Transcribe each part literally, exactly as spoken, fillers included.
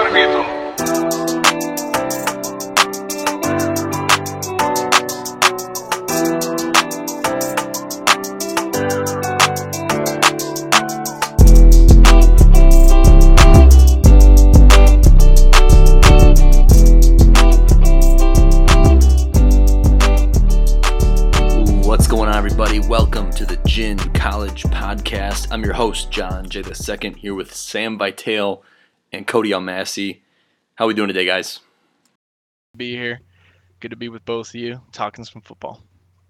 movimiento. What's going on, everybody? Welcome to the Gin College Podcast. I'm your host, John J. the Second, here with Sam Vitale and Cody Almasi. How are we doing today, guys? Be here. Good to be with both of you, talking some football.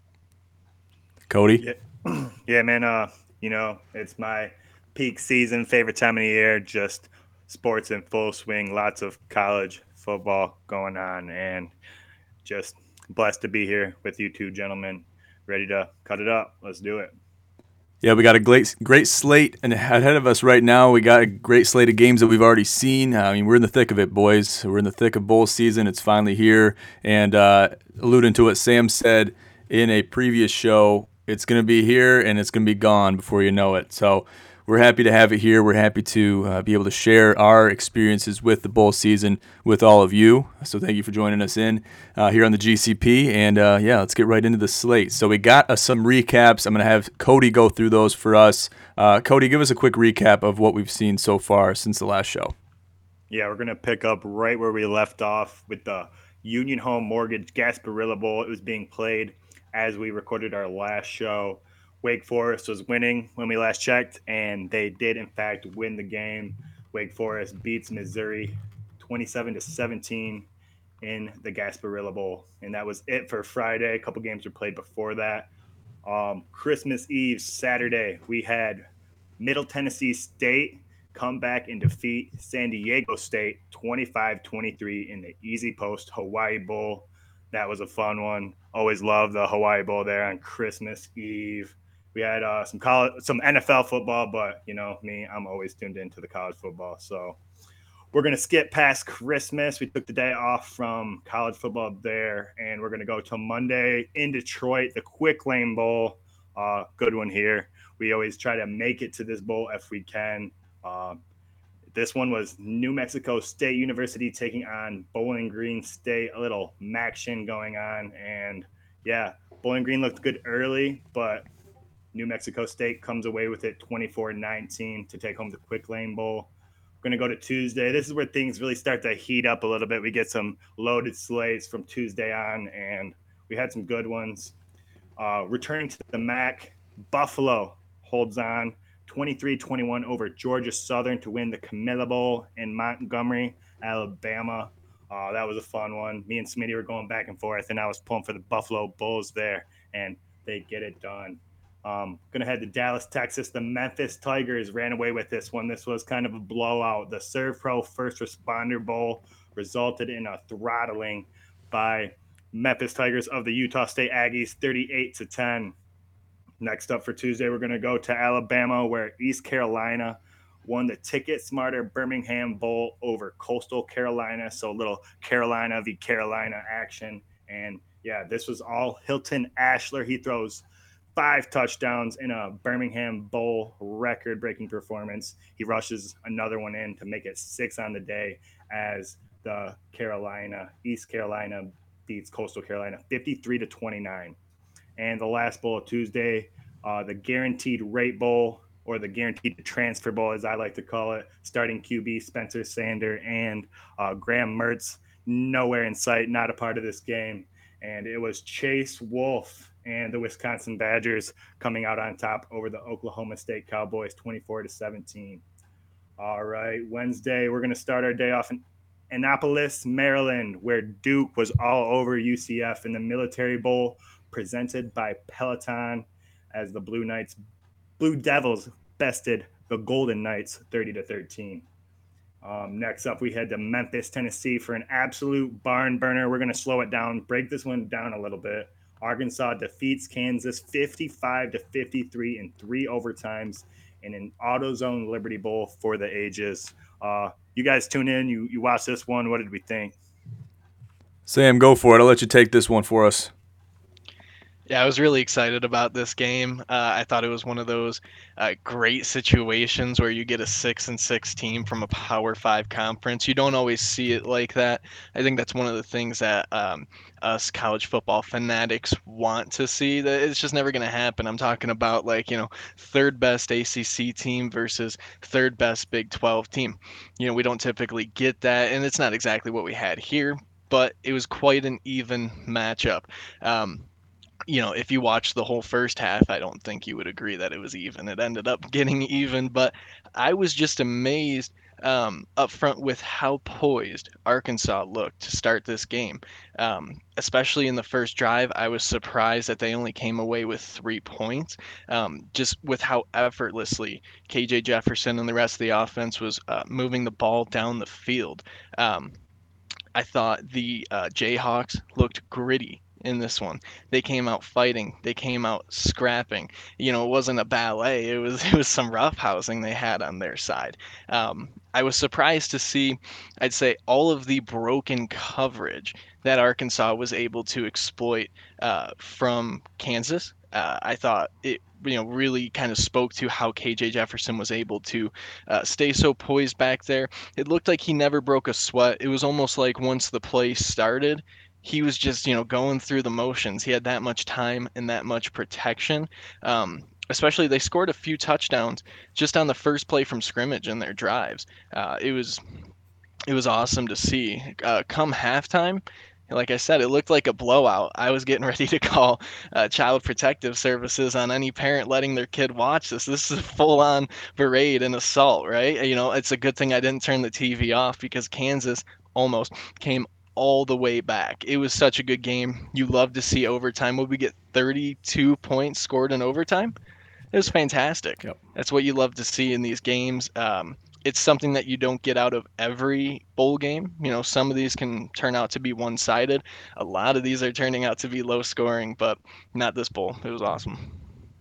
Cody? Yeah, yeah, man. Uh, you know, it's my peak season, favorite time of the year. Just sports in full swing. Lots of college football going on, and just blessed to be here with you two gentlemen. Ready to cut it up. Let's do it. Yeah, we got a great, great slate and ahead of us right now. We got a great slate of games that we've already seen. I mean, we're in the thick of it, boys. We're in the thick of bowl season. It's finally here. And uh, alluding to what Sam said in a previous show, it's going to be here and it's going to be gone before you know it. So we're happy to have it here. We're happy to uh, be able to share our experiences with the bowl season with all of you. So thank you for joining us in uh, here on the G C P. And uh, yeah, let's get right into the slate. So we got uh, some recaps. I'm going to have Cody go through those for us. Uh, Cody, give us a quick recap of what we've seen so far since the last show. Yeah, we're going to pick up right where we left off with the Union Home Mortgage Gasparilla Bowl. It was being played as we recorded our last show. Wake Forest was winning when we last checked, and they did, in fact, win the game. Wake Forest beats Missouri twenty-seven to seventeen in the Gasparilla Bowl, and that was it for Friday. A couple games were played before that. Um, Christmas Eve, Saturday, we had Middle Tennessee State come back and defeat San Diego State twenty-five twenty-three in the Easy Post Hawaii Bowl. That was a fun one. Always love the Hawaii Bowl there on Christmas Eve. We had uh, some college, some N F L football, but, you know, me, I'm always tuned into the college football. So we're going to skip past Christmas. We took the day off from college football there, and we're going to go to Monday in Detroit, the Quick Lane Bowl. Uh, good one here. We always try to make it to this bowl if we can. Uh, this one was New Mexico State University taking on Bowling Green State, a little action going on. And, yeah, Bowling Green looked good early, but – New Mexico State comes away with it twenty-four nineteen to take home the Quick Lane Bowl. We're going to go to Tuesday. This is where things really start to heat up a little bit. We get some loaded slates from Tuesday on, and we had some good ones. Uh, returning to the M A C, Buffalo holds on twenty-three twenty-one over Georgia Southern to win the Camilla Bowl in Montgomery, Alabama. Uh, that was a fun one. Me and Smitty were going back and forth, and I was pulling for the Buffalo Bulls there, and they get it done. Um, gonna head to Dallas, Texas. The Memphis Tigers ran away with this one. This was kind of a blowout. The ServPro First Responder Bowl resulted in a throttling by Memphis Tigers of the Utah State Aggies, thirty-eight to ten. Next up for Tuesday, we're gonna go to Alabama, where East Carolina won the Ticket Smarter Birmingham Bowl over Coastal Carolina. So a little Carolina v. Carolina action. And yeah, this was all Hilton Ashler. He throws five touchdowns in a Birmingham Bowl record-breaking performance. He rushes another one in to make it six on the day as the Carolina, East Carolina beats Coastal Carolina fifty-three to twenty-nine. And the last bowl of Tuesday, uh, the Guaranteed Rate Bowl, or the Guaranteed Transfer Bowl, as I like to call it, starting Q B Spencer Sander and uh, Graham Mertz, nowhere in sight, not a part of this game. And it was Chase Wolf and the Wisconsin Badgers coming out on top over the Oklahoma State Cowboys, twenty-four to seventeen. All right, Wednesday, we're going to start our day off in Annapolis, Maryland, where Duke was all over U C F in the Military Bowl presented by Peloton as the Blue Knights, Blue Devils bested the Golden Knights thirty to thirteen. Um, next up, we head to Memphis, Tennessee for an absolute barn burner. We're going to slow it down, break this one down a little bit. Arkansas defeats Kansas fifty-five to fifty-three in three overtimes in an AutoZone Liberty Bowl for the ages. Uh, you guys tune in. You you watch this one. What did we think? Sam, go for it. I'll let you take this one for us. Yeah, I was really excited about this game. Uh, I thought it was one of those uh, great situations where you get a six and six team from a Power Five conference. You don't always see it like that. I think that's one of the things that um, us college football fanatics want to see. That it's just never going to happen. I'm talking about like you know third best A C C team versus third best Big twelve team. You know we don't typically get that, and it's not exactly what we had here. But it was quite an even matchup. Um, you know, if you watch the whole first half, I don't think you would agree that it was even. It ended up getting even, but I was just amazed um, up front with how poised Arkansas looked to start this game. Um, especially in the first drive, I was surprised that they only came away with three points, um, just with how effortlessly K J Jefferson and the rest of the offense was uh, moving the ball down the field. Um, I thought the uh, Jayhawks looked gritty in this one. They came out fighting. They came out scrapping. You know, it wasn't a ballet. It was it was some roughhousing they had on their side. Um, I was surprised to see, I'd say, all of the broken coverage that Arkansas was able to exploit uh, from Kansas. Uh, I thought it you know really kind of spoke to how K J Jefferson was able to uh, stay so poised back there. It looked like he never broke a sweat. It was almost like once the play started, he was just, you know, going through the motions. He had that much time and that much protection. Um, especially they scored a few touchdowns just on the first play from scrimmage in their drives. Uh, it was it was awesome to see. Uh, come halftime, like I said, it looked like a blowout. I was getting ready to call uh, Child Protective Services on any parent letting their kid watch this. This is a full-on parade and assault, right? You know, it's a good thing I didn't turn the T V off because Kansas almost came all the way back. It was such a good game. You love to see overtime. Would we get thirty-two points scored in overtime? It was fantastic. Yep. That's what you love to see in these games. Um, it's something that you don't get out of every bowl game. You know, some of these can turn out to be one-sided. A lot of these are turning out to be low scoring, but not this bowl. It was awesome.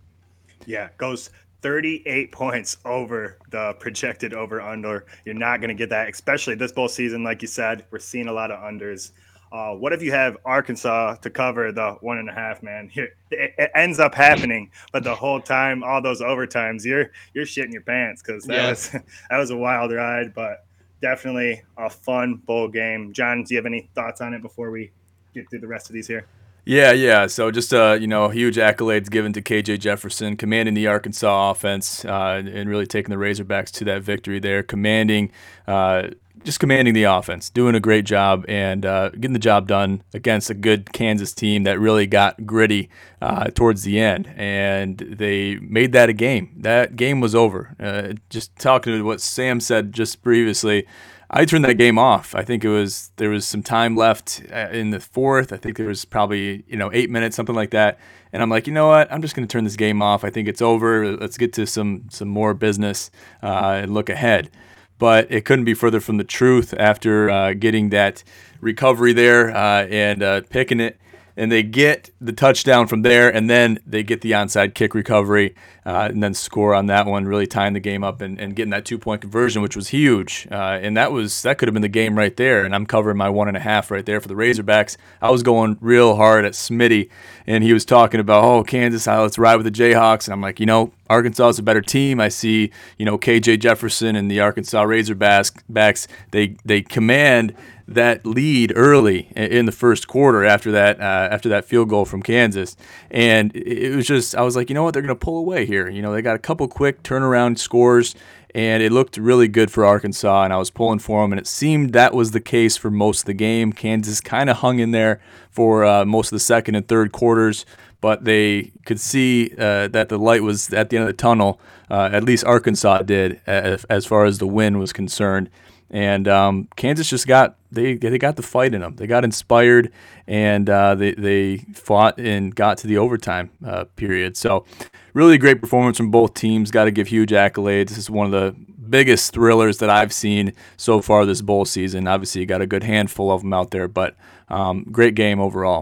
Yeah, goes thirty-eight points over the projected over under. You're not going to get that, especially this bowl season. Like you said, we're seeing a lot of unders. Uh, what if you have Arkansas to cover the one and a half, man? Here, it, it ends up happening, but the whole time, all those overtimes, you're you're shitting your pants because that Yeah. was that was a wild ride, but definitely a fun bowl game. John, do you have any thoughts on it before we get through the rest of these here? Yeah, yeah. So just uh, you know, huge accolades given to K J Jefferson, commanding the Arkansas offense, uh, and really taking the Razorbacks to that victory there, commanding, uh, just commanding the offense, doing a great job, and uh, getting the job done against a good Kansas team that really got gritty uh, towards the end, and they made that a game. That game was over. Uh, just talking to what Sam said just previously, I turned that game off. I think it was there was some time left in the fourth. I think there was probably you know eight minutes, something like that. And I'm like, you know what? I'm just going to turn this game off. I think it's over. Let's get to some some more business uh, and look ahead. But it couldn't be further from the truth after uh, getting that recovery there uh, and uh, picking it. And they get the touchdown from there, and then they get the onside kick recovery, uh, and then score on that one, really tying the game up and, and getting that two-point conversion, which was huge. Uh, and that was that could have been the game right there. And I'm covering my one and a half right there for the Razorbacks. I was going real hard at Smitty, and he was talking about, oh, Kansas, uh, let's ride with the Jayhawks. And I'm like, you know, Arkansas is a better team. I see, you know, K J Jefferson and the Arkansas Razorbacks. They they command that lead early in the first quarter after that uh, after that field goal from Kansas, and it was just I was like, you know what, they're going to pull away here. You know, they got a couple quick turnaround scores, and it looked really good for Arkansas, and I was pulling for them, and it seemed that was the case for most of the game. Kansas kind of hung in there for uh, most of the second and third quarters, but they could see uh, that the light was at the end of the tunnel. Uh, at least Arkansas did, as, as far as the win was concerned. And um, Kansas just got they they got the fight in them. They got inspired, and uh, they they fought and got to the overtime uh, period. So, really great performance from both teams. Got to give huge accolades. This is one of the biggest thrillers that I've seen so far this bowl season. Obviously, you got a good handful of them out there, but um, great game overall.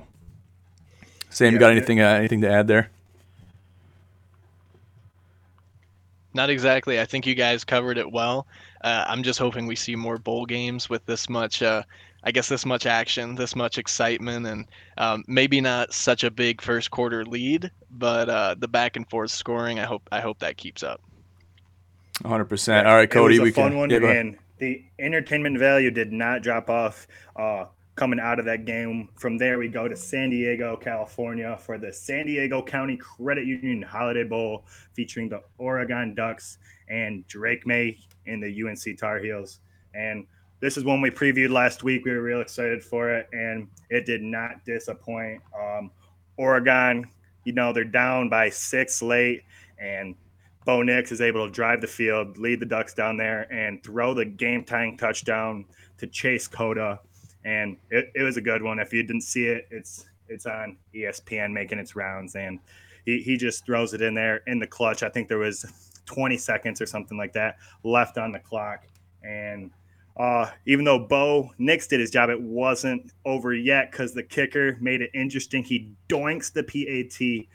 Sam, Yeah, you got anything uh, anything to add there? Not exactly. I think you guys covered it well. Uh, I'm just hoping we see more bowl games with this much, uh, I guess, this much action, this much excitement, and um, maybe not such a big first quarter lead, but uh, the back and forth scoring. I hope I hope that keeps up. one hundred percent. All right, Cody, it was a we fun can. one, Yeah, go ahead. and the entertainment value did not drop off uh, coming out of that game. From there, we go to San Diego, California, for the San Diego County Credit Union Holiday Bowl, featuring the Oregon Ducks and Drake May in the U N C Tar Heels. And this is one we previewed last week. We were real excited for it, and it did not disappoint. Um, Oregon, you know, they're down by six late, and Bo Nix is able to drive the field, lead the Ducks down there, and throw the game-tying touchdown to Chase Cota. And it, it was a good one. If you didn't see it, it's it's on E S P N making its rounds, and he, he just throws it in there in the clutch. I think there was twenty seconds or something like that left on the clock. And uh, even though Bo Nix did his job, it wasn't over yet because the kicker made it interesting. He doinks the P A T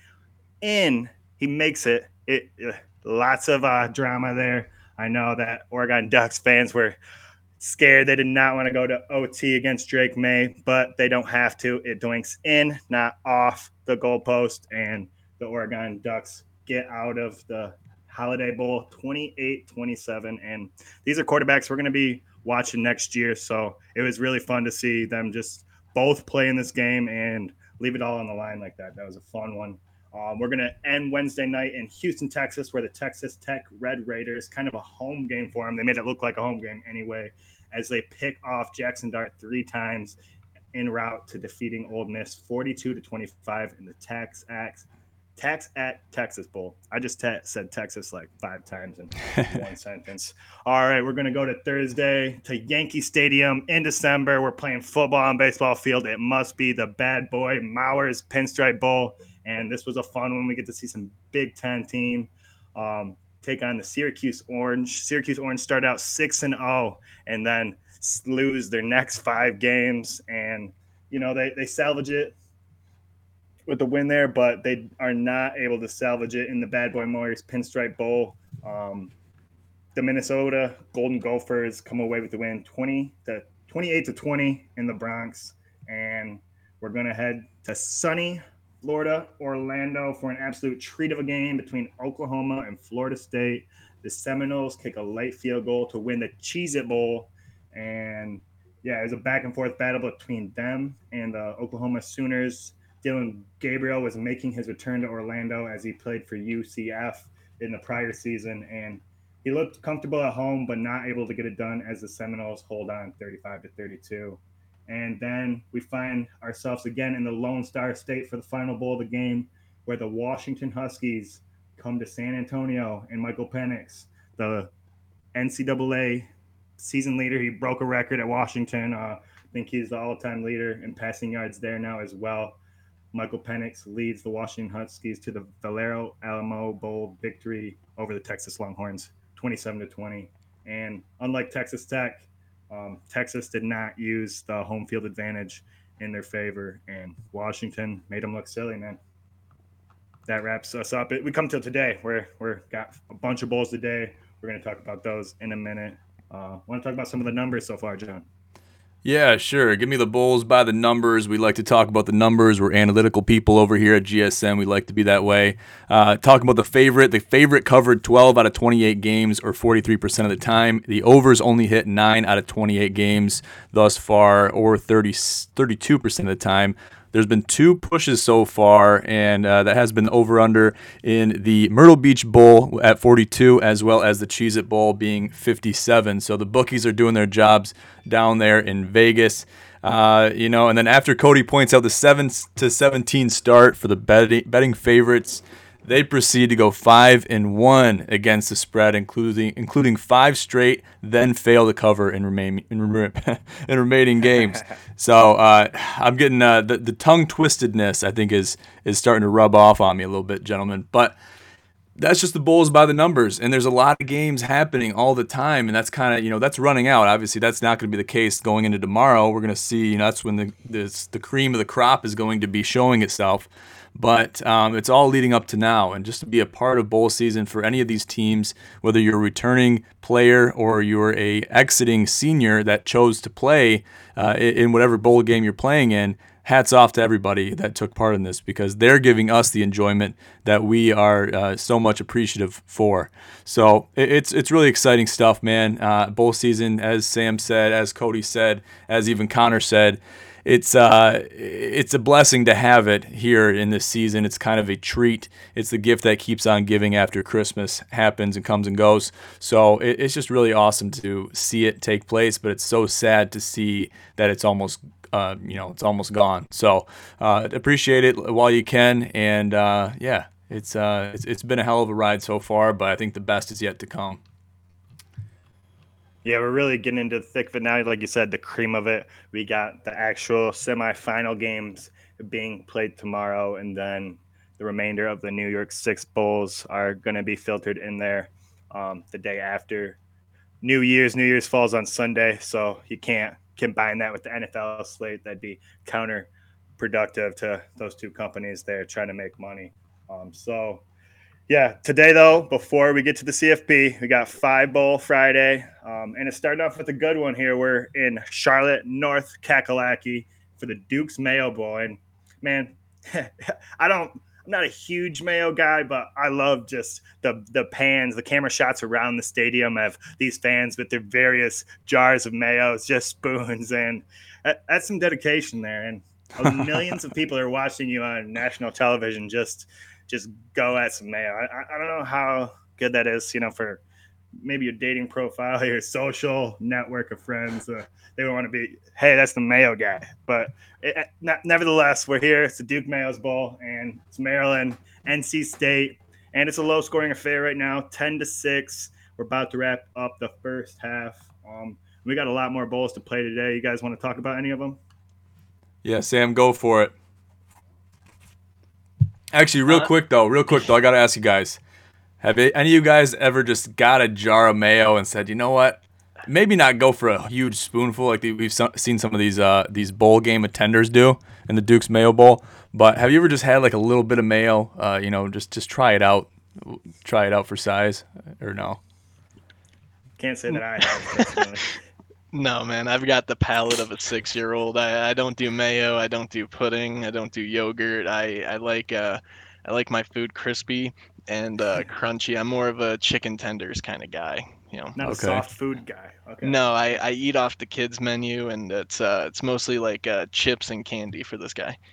in. He makes it. It uh, lots of uh, drama there. I know that Oregon Ducks fans were scared. They did not want to go to O T against Drake May, but they don't have to. It doinks in, not off the goalpost, and the Oregon Ducks get out of the Holiday Bowl twenty-eight twenty-seven. And these are quarterbacks we're going to be watching next year, so it was really fun to see them just both play in this game and leave it all on the line like that. That was a fun one. Um, we're going to end Wednesday night in Houston, Texas, where the Texas Tech Red Raiders, kind of a home game for them. They made it look like a home game anyway, as they pick off Jackson Dart three times en route to defeating Ole Miss forty-two to twenty-five in the Tax Act, Tax at Texas Bowl. I just te- said Texas like five times in one sentence. All right, we're going to go to Thursday to Yankee Stadium in December. We're playing football on baseball field. It must be the bad boy Mowers Pinstripe Bowl. And this was a fun one. We get to see some Big Ten team um, take on the Syracuse Orange. Syracuse Orange started out six and oh, and then lose their next five games. And you know they they salvage it with the win there, but they are not able to salvage it in the Bad Boy Mowers Pinstripe Bowl. Um, the Minnesota Golden Gophers come away with the win, twenty to twenty-eight to twenty in the Bronx, and we're gonna head to sunny Florida, Orlando, for an absolute treat of a game between Oklahoma and Florida State. The Seminoles kick a late field goal to win the Cheez-It Bowl. And, yeah, it was a back-and-forth battle between them and the Oklahoma Sooners. Dylan Gabriel was making his return to Orlando as he played for U C F in the prior season. And he looked comfortable at home, but not able to get it done as the Seminoles hold on thirty-five to thirty-two. And then we find ourselves again in the Lone Star State for the final bowl of the game, where the Washington Huskies come to San Antonio, and Michael Penix, the N C double A season leader, he broke a record at Washington. Uh, I think he's the all-time leader in passing yards there now as well. Michael Penix leads the Washington Huskies to the Valero Alamo Bowl victory over the Texas Longhorns, twenty-seven to twenty. And unlike Texas Tech, Um, Texas did not use the home field advantage in their favor, and Washington made them look silly, man. That wraps us up. We come till today. We're we're got a bunch of bowls today. We're going to talk about those in a minute. Uh, want to talk about some of the numbers so far, John? Yeah, sure. Give me the Bulls by the numbers. We like to talk about the numbers. We're analytical people over here at G S M. We like to be that way. Uh, talking about the favorite. The favorite covered twelve out of twenty-eight games, or forty-three percent of the time. The overs only hit nine out of twenty-eight games thus far, or thirty, thirty-two percent of the time. There's been two pushes so far, and uh, that has been over-under in the Myrtle Beach Bowl at forty-two, as well as the Cheez-It Bowl being fifty-seven. So the bookies are doing their jobs down there in Vegas. Uh, you know, and then after Cody points out the seven to seventeen start for the betting, betting favorites, they proceed to go five and one against the spread, including including five straight, then fail to cover in remain in, in remaining games. So uh, I'm getting uh, the the tongue twistedness, I think, is is starting to rub off on me a little bit, gentlemen. But that's just the Bulls by the numbers, and there's a lot of games happening all the time, and that's kind of, you know, that's running out. Obviously, that's not going to be the case going into tomorrow. We're going to see, you know, that's when the this, the cream of the crop is going to be showing itself. But um, it's all leading up to now, and just to be a part of bowl season for any of these teams, whether you're a returning player or you're a exiting senior that chose to play uh, in whatever bowl game you're playing in, hats off to everybody that took part in this, because they're giving us the enjoyment that we are uh, so much appreciative for. So it's it's really exciting stuff, man. Uh, bowl season, as Sam said, as Cody said, as even Connor said, it's uh it's a blessing to have it here in this season. It's kind of a treat. It's the gift that keeps on giving after Christmas happens and comes and goes. So it, it's just really awesome to see it take place, but it's so sad to see that it's almost uh you know it's almost gone. So uh appreciate it while you can, and uh yeah, it's uh it's, it's been a hell of a ride so far, but I think the best is yet to come. Yeah, we're really getting into the thick of it now. Like you said, the cream of it. We got the actual semifinal games being played tomorrow, and then the remainder of the New York Six Bowls are going to be filtered in there um, the day after New Year's. New Year's falls on Sunday, so you can't combine that with the N F L slate. That'd be counterproductive to those two companies there trying to make money. Um, so, yeah, today, though, before we get to the C F P, we got Five Bowl Friday. Um, and it's starting off with a good one here. We're in Charlotte, North Kakalaki for the Duke's Mayo Bowl. And, man, I don't – I'm not a huge Mayo guy, but I love just the the pans, the camera shots around the stadium of these fans with their various jars of mayo, just spoons. And that, that's some dedication there. And millions of people are watching you on national television just – just go at some mayo. I, I don't know how good that is, you know, for maybe your dating profile, your social network of friends. Uh, they would want to be, hey, that's the Mayo guy. But it, not, nevertheless, we're here. It's the Duke Mayo's Bowl, and it's Maryland, N C State, and it's a low-scoring affair right now, ten to six. We're about to wrap up the first half. Um, we got a lot more bowls to play today. You guys want to talk about any of them? Yeah, Sam, go for it. Actually, real uh, quick though, real quick though, I gotta ask you guys: have any of you guys ever just got a jar of mayo and said, you know what? Maybe not go for a huge spoonful like we've seen some of these uh, these bowl game attenders do in the Duke's Mayo Bowl, but have you ever just had like a little bit of mayo? Uh, you know, just just try it out, try it out for size, or no? Can't say that I have. No, man, I've got the palate of a six-year-old. I, I don't do mayo. I don't do pudding. I don't do yogurt. I, I like uh, I like my food crispy and uh, crunchy. I'm more of a chicken tenders kind of guy. You know, not okay. a soft food guy. Okay. No, I, I eat off the kids menu, and it's uh it's mostly like uh, chips and candy for this guy.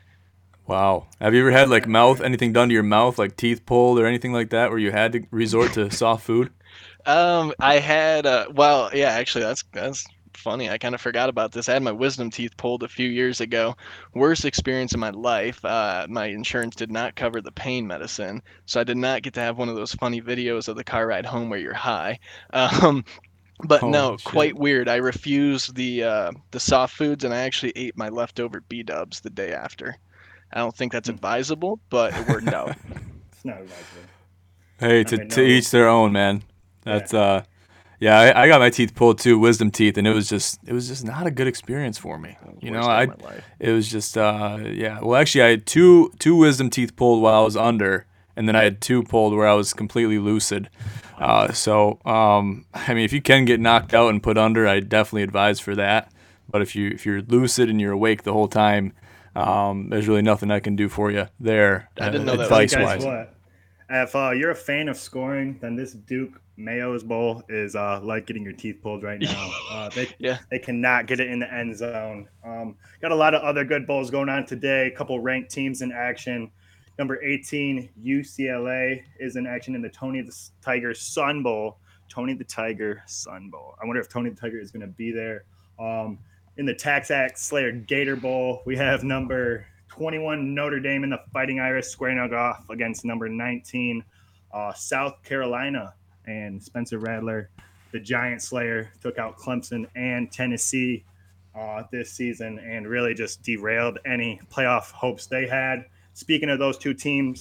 Wow. Have you ever had like mouth anything done to your mouth, like teeth pulled or anything like that, where you had to resort to soft food? Um, I had uh, well, yeah, actually, that's that's. funny. I kind of forgot about this. I had my wisdom teeth pulled a few years ago. Worst experience in my life. Uh, my insurance did not cover the pain medicine, so I did not get to have one of those funny videos of the car ride home where you're high. Um, but Holy no, shit. quite weird. I refused the uh, the soft foods, and I actually ate my leftover B-dubs the day after. I don't think that's advisable, but it worked out. It's not advisable. Hey, to, to each their own, man. That's yeah. uh Yeah, I, I got my teeth pulled too, wisdom teeth, and it was just it was just not a good experience for me. You know, I it was just uh yeah. Well, actually, I had two two wisdom teeth pulled while I was under, and then I had two pulled where I was completely lucid. Uh, so um, I mean, if you can get knocked out and put under, I definitely advise for that. But if you if you're lucid and you're awake the whole time, um, there's really nothing I can do for you there. I didn't know that. Advice wise. What? If uh, you're a fan of scoring, then this Duke Mayo's Bowl is uh, like getting your teeth pulled right now. Uh, they yeah. they cannot get it in the end zone. Um, got a lot of other good bowls going on today. A couple ranked teams in action. Number eighteen, U C L A is in action in the Tony the Tiger Sun Bowl. Tony the Tiger Sun Bowl. I wonder if Tony the Tiger is going to be there. Um, in the TaxAct Slayer Gator Bowl, we have number twenty-one Notre Dame in the Fighting Irish squaring off against number nineteen uh, South Carolina, and Spencer Rattler, the Giant Slayer, took out Clemson and Tennessee uh, this season and really just derailed any playoff hopes they had. Speaking of those two teams,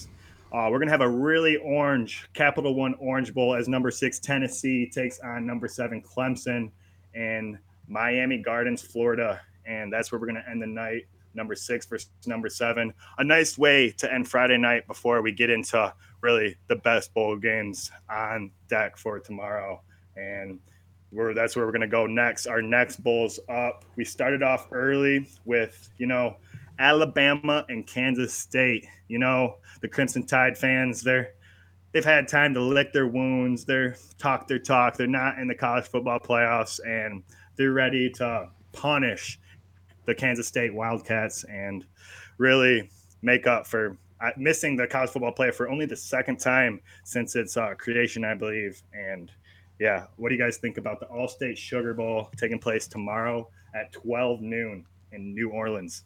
Uh, we're going to have a really orange Capital One Orange Bowl as number six Tennessee takes on number seven Clemson in Miami Gardens, Florida. And that's where we're going to end the night, number six versus number seven. A nice way to end Friday night before we get into really the best bowl games on deck for tomorrow. And we're, that's where we're going to go next. Our next bowl's up. We started off early with, you know, Alabama and Kansas State. You know, the Crimson Tide fans, they're they've had time to lick their wounds. They're talk their talk. They're not in the college football playoffs, and they're ready to punish the Kansas State Wildcats and really make up for missing the college football playoff for only the second time since its uh, creation, I believe. And yeah, what do you guys think about the All-State Sugar Bowl taking place tomorrow at twelve noon in New Orleans?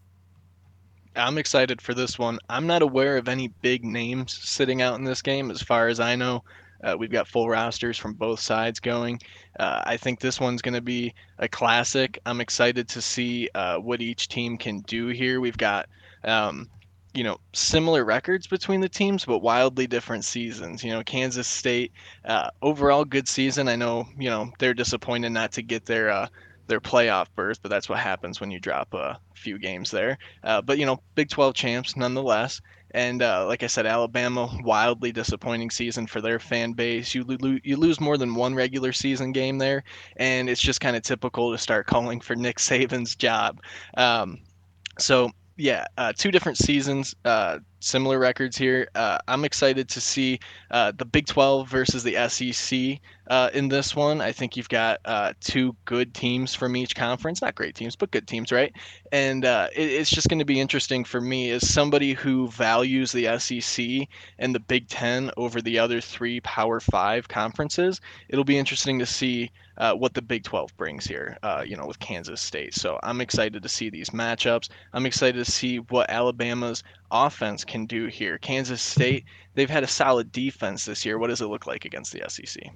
I'm excited for this one. I'm not aware of any big names sitting out in this game. As far as I know, uh, we've got full rosters from both sides going. Uh, I think this one's going to be a classic. I'm excited to see uh, what each team can do here. We've got, um, you know, similar records between the teams, but wildly different seasons. You know, Kansas State, uh, overall good season. I know, you know, they're disappointed not to get their uh, their playoff berth, but that's what happens when you drop a few games there. Uh, but, you know, Big twelve champs nonetheless. And uh, like I said, Alabama, wildly disappointing season for their fan base. You, lo- you lose more than one regular season game there, and it's just kind of typical to start calling for Nick Saban's job. Um, so, yeah, uh, two different seasons, uh, similar records here. Uh, I'm excited to see uh, the Big twelve versus the S E C uh, in this one. I think you've got uh, two good teams from each conference. Not great teams, but good teams, right? And uh, it, it's just going to be interesting for me as somebody who values the S E C and the Big Ten over the other three Power Five conferences. It'll be interesting to see uh, what the Big twelve brings here, uh, you know, with Kansas State. So I'm excited to see these matchups. I'm excited to see what Alabama's offense can do here. Kansas State, they've had a solid defense this year. What does it look like against the S E C?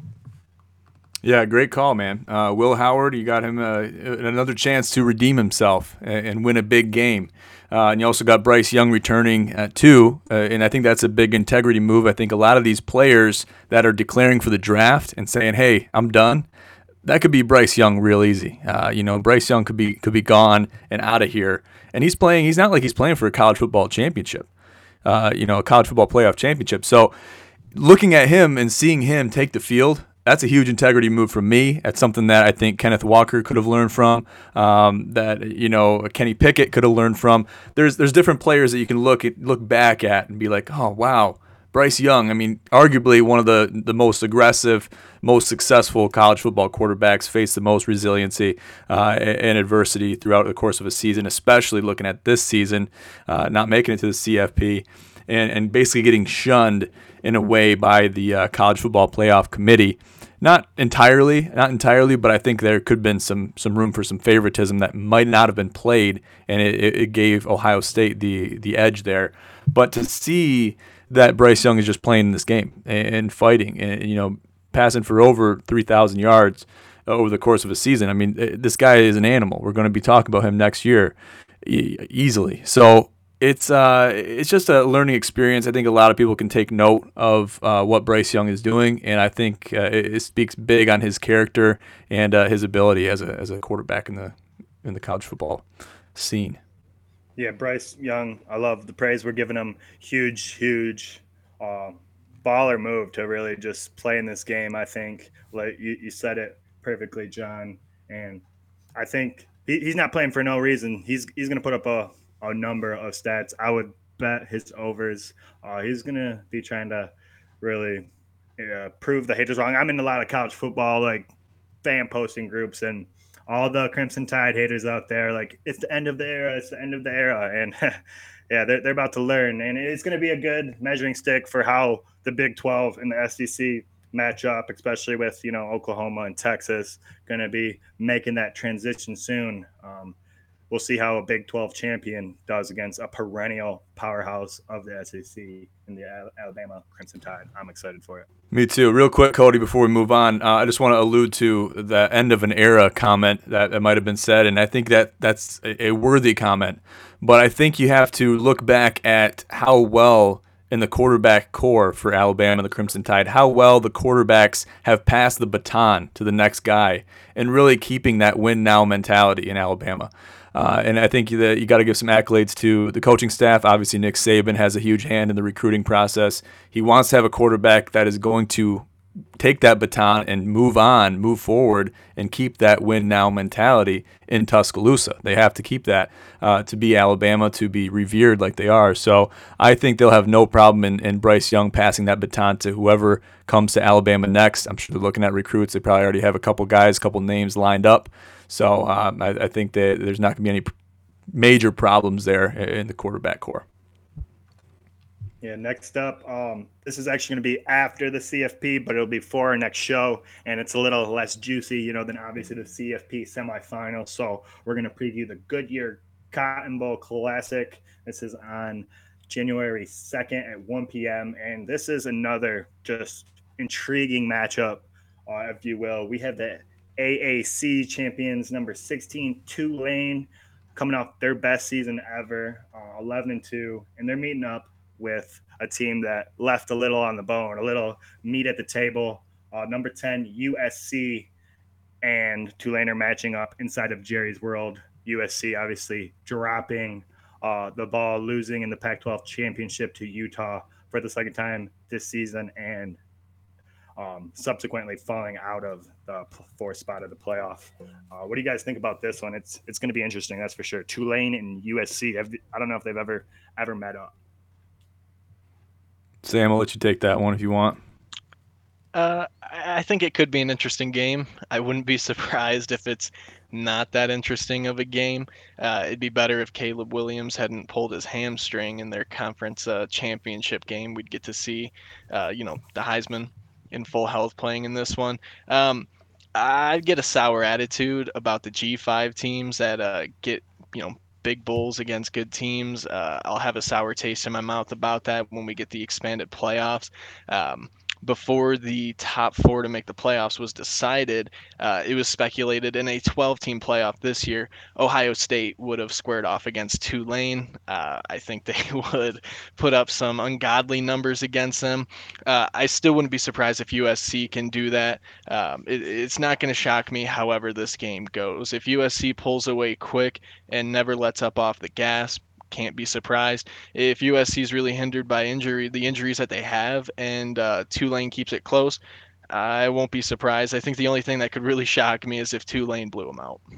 Yeah, great call, man. Uh, Will Howard, you got him uh, another chance to redeem himself and, and win a big game. Uh, and you also got Bryce Young returning at two, uh, and I think that's a big integrity move. I think a lot of these players that are declaring for the draft and saying, hey, I'm done, that could be Bryce Young real easy. Uh, you know, Bryce Young could be could be gone and out of here. And he's playing, he's not like he's playing for a college football championship, uh, you know, a college football playoff championship. So looking at him and seeing him take the field, that's a huge integrity move from me. That's something that I think Kenneth Walker could have learned from, um, that, you know, Kenny Pickett could have learned from. There's there's different players that you can look at, look back at and be like, oh, wow, Bryce Young, I mean, arguably one of the, the most aggressive, most successful college football quarterbacks, faced the most resiliency uh, and adversity throughout the course of a season, especially looking at this season, uh, not making it to the C F P, and, and basically getting shunned in a way by the uh, College Football Playoff Committee. Not entirely, not entirely, but I think there could have been some some room for some favoritism that might not have been played, and it, it gave Ohio State the the edge there. But to see that Bryce Young is just playing this game and, and fighting, and you know, passing for over three thousand yards over the course of a season. I mean, this guy is an animal. We're going to be talking about him next year e- easily. So it's uh, it's just a learning experience. I think a lot of people can take note of uh, what Bryce Young is doing, and I think uh, it, it speaks big on his character and uh, his ability as a as a quarterback in the in the college football scene. Yeah, Bryce Young, I love the praise we're giving him. Huge, huge uh, baller move to really just play in this game, I think. Like you, you said it perfectly, John. And I think he, he's not playing for no reason. He's he's going to put up a, a number of stats. I would bet his overs. Uh, he's going to be trying to really uh, prove the haters wrong. I'm in a lot of college football, like, fan posting groups, and all the Crimson Tide haters out there, like, it's the end of the era, it's the end of the era. And yeah, they're, they're about to learn. And it's going to be a good measuring stick for how the Big twelve and the S E C match up, especially with, you know, Oklahoma and Texas going to be making that transition soon. Um, we'll see how a Big twelve champion does against a perennial powerhouse of the S E C in the Alabama Crimson Tide. I'm excited for it. Me too. Real quick, Cody, before we move on, uh, I just want to allude to the end of an era comment that, that might have been said, and I think that that's a, a worthy comment. But I think you have to look back at how well in the quarterback core for Alabama, the Crimson Tide, how well the quarterbacks have passed the baton to the next guy and really keeping that win now mentality in Alabama. Uh, and I think that you got to give some accolades to the coaching staff. Obviously, Nick Saban has a huge hand in the recruiting process. He wants to have a quarterback that is going to take that baton and move on, move forward, and keep that win now mentality in Tuscaloosa. They have to keep that uh, to be Alabama, to be revered like they are. So I think they'll have no problem in, in Bryce Young passing that baton to whoever comes to Alabama next. I'm sure they're looking at recruits. They probably already have a couple guys, a couple names lined up. So um, I, I think that there's not going to be any major problems there in the quarterback core. Yeah, next up, um, this is actually going to be after the C F P, but it'll be for our next show, and it's a little less juicy, you know, than obviously the C F P semifinal. So we're going to preview the Goodyear Cotton Bowl Classic. This is on January second at one p.m., and this is another just intriguing matchup, uh, if you will. We have the A A C champions, number sixteen, Tulane, coming off their best season ever, uh, eleven and two, and they're meeting up with a team that left a little on the bone, a little meat at the table. Uh, number ten, U S C, and Tulane are matching up inside of Jerry's World. U S C obviously dropping uh, the ball, losing in the Pac twelve championship to Utah for the second time this season, and um, subsequently falling out of the fourth spot of the playoff. Uh, what do you guys think about this one? It's it's going to be interesting, that's for sure. Tulane and U S C, have, I don't know if they've ever ever met up. Sam, I'll let you take that one if you want. Uh, I I think it could be an interesting game. I wouldn't be surprised if it's not that interesting of a game. Uh, it'd be better if Caleb Williams hadn't pulled his hamstring in their conference uh, championship game. We'd get to see, uh, you know, the Heisman in full health playing in this one. Um, I get a sour attitude about the G five teams that uh, get, you know, big bulls against good teams. Uh, I'll have a sour taste in my mouth about that when we get the expanded playoffs. Um, before the top four to make the playoffs was decided, uh, it was speculated in a twelve-team playoff this year, Ohio State would have squared off against Tulane. Uh, I think they would put up some ungodly numbers against them. Uh, I still wouldn't be surprised if U S C can do that. Um, it, it's not going to shock me however this game goes. If U S C pulls away quick and never lets up off the gas, can't be surprised. If U S C is really hindered by injury, the injuries that they have, and uh, Tulane keeps it close, I won't be surprised. I think the only thing that could really shock me is if Tulane blew them out.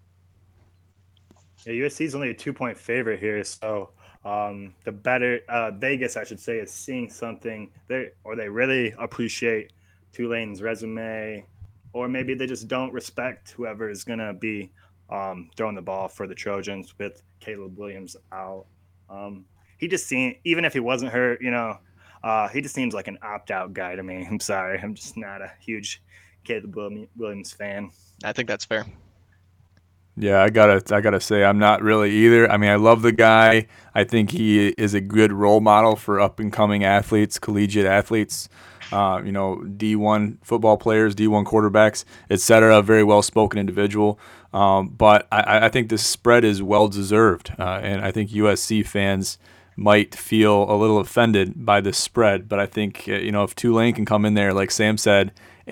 Yeah, U S C is only a two-point favorite here, so um, the better uh, Vegas, I should say, is seeing something they or they really appreciate Tulane's resume, or maybe they just don't respect whoever is going to be um, throwing the ball for the Trojans with Caleb Williams out. Um, he just seemed, even if he wasn't hurt, you know, uh, he just seems like an opt-out guy to me. I'm sorry, I'm just not a huge Caleb Williams fan. I think that's fair. Yeah, I gotta, I gotta say, I'm not really either. I mean, I love the guy. I think he is a good role model for up and coming athletes, collegiate athletes. Uh, you know, D one football players, D one quarterbacks, et cetera. Very well spoken individual. Um, but I, I think this spread is well deserved, uh, and I think U S C fans might feel a little offended by this spread. But I think uh, you know, if Tulane can come in there, like Sam said.